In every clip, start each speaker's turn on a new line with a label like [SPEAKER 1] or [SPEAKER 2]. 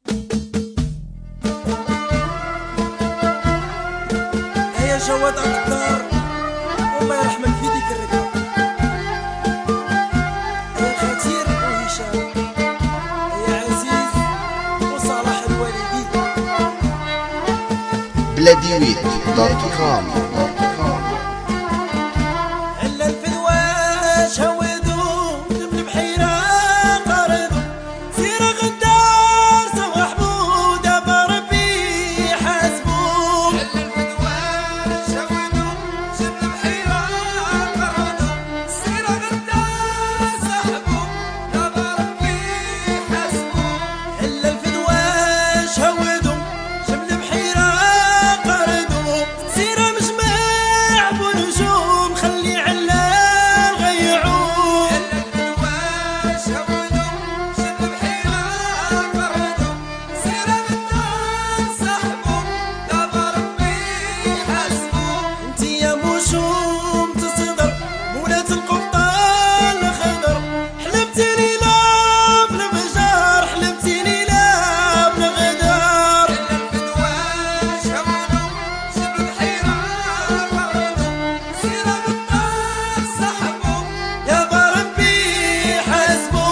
[SPEAKER 1] هيا جواد أقدار والله يرحمك في ديك الركاب. هيا خطير وهشام، هيا عزيز وصالح الوالدي.
[SPEAKER 2] بلاديويت.com.
[SPEAKER 1] على الفدواش هودو جبل بحيرة قردو سيرة غدار سوا حمود دابا ربي حاسبو. على الفدواش هودو جبل بحيرة قردو سيرة غدار صاحبو دابا ربي حاسبو. على الفدواش هودو جبل بحيرة قردو سيرة مجمع بنجوم خلي علال غيعوم. على الفدواش هودو جبل بحيرة قردو سيرة غدار صاحبو دابا ربي حاسبو. انتي يا موشوم تصدر مولات القبطان الخضر حلبتيني لا بالفجار حلبتيني لا بالغدار. على الفدواش هودو جبل بحيرة قردو سيرة غدار صاحبو دابا ربي حاسبو.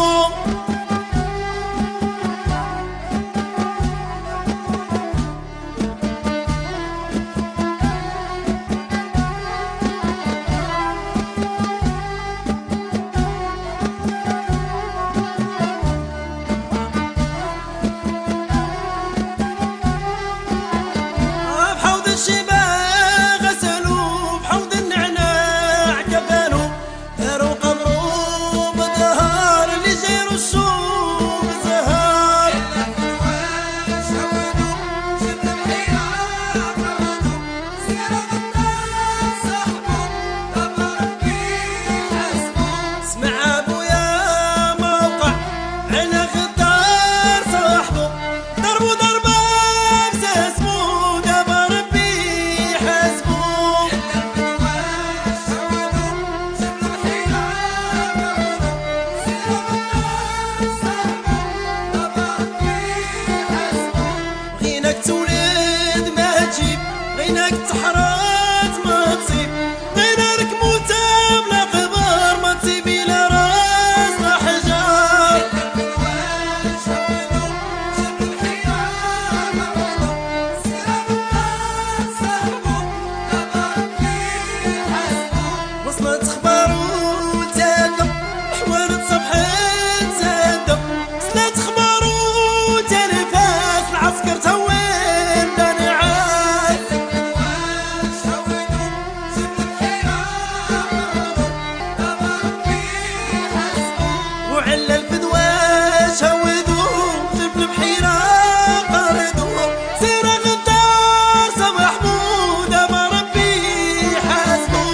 [SPEAKER 1] بحوض الشبا غسلوا بحوض النعناع كفنوا داروا قمروا بدهار اللي جاي رشوا بزهار. على الفدواش هودو جبل بحيرة قردو سيرة غدار صاحبو دابا ربي حاسبو. اسمع ابويا موقع عنا غدار صاحبو ضربو ضربة بساسمو دابا ربي حاسبو. على الفدواش هودو جبل بحيرة قردو سيرة غدار صاحبو دابا ربي حاسبو. بغيناك تولد ما تجيب بغيناك تحرات ما تصيب بغينا لك موتة بلا قبر ما تصيب إلا راس لا حجار. على الفدواش هودو جبل بحيرة قردو سيرة غدار صاحبو دابا ربي حاسبو. وصلت خبار وتادة حوالت صبحت تادة وصلت خبار وتلفات العسكر توين داني عاد. على الفدواش هودو جبل بحيرة قردو دابا ربي حاسبو. وعلى الفدواش هودو جبل بحيرة قردو سيرة غدار سوا حمود دابا ربي حاسبو.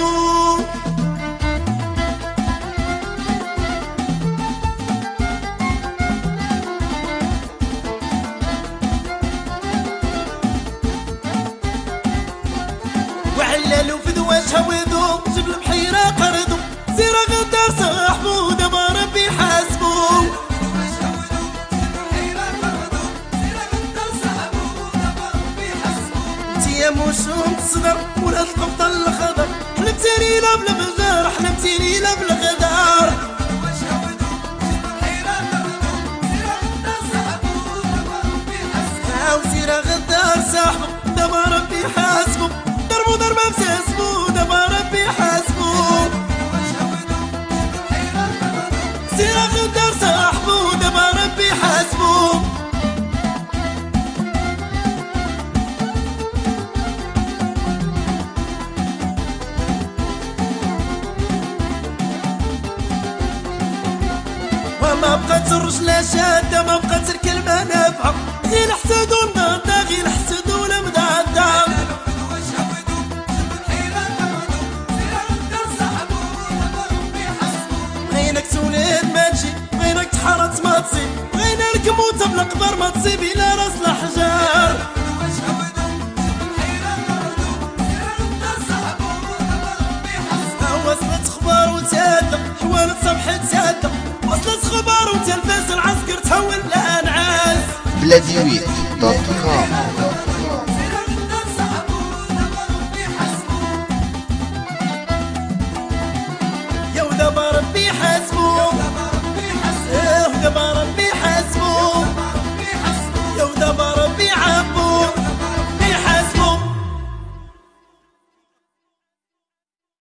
[SPEAKER 1] وعلى الفدواش هودو جبل بحيرة قردو سيرة غدار صاحبو دابا ربي حاسبو. انتي يا موشوم تصدر ولاد القبطان الخضر حلبتيني لا بالفجار حلبتيني لا بالغدار. وسيرة غدار صاحبو دابا ربي حاسبو ضربو ضربة بساسبو دابا ربي حاسبو. سيرة غدار صاحبو دابا ربي حاسبو. وما بقات الرجلة شادة ما بقات الكلمة نافعة غير الحسد والنضا غير الحسد والمضادة. بغيناك تولد ما تجي بغيناك تحرط ما تصيب بغينا لك موتة بلا قبر ما تصيب إلا راس الحجار. وصلت خبار وتادة حوالت صبحت تادة وصلت خبار وتلفاز العسكر تهون الأنعاس.
[SPEAKER 2] بلاديويت.com.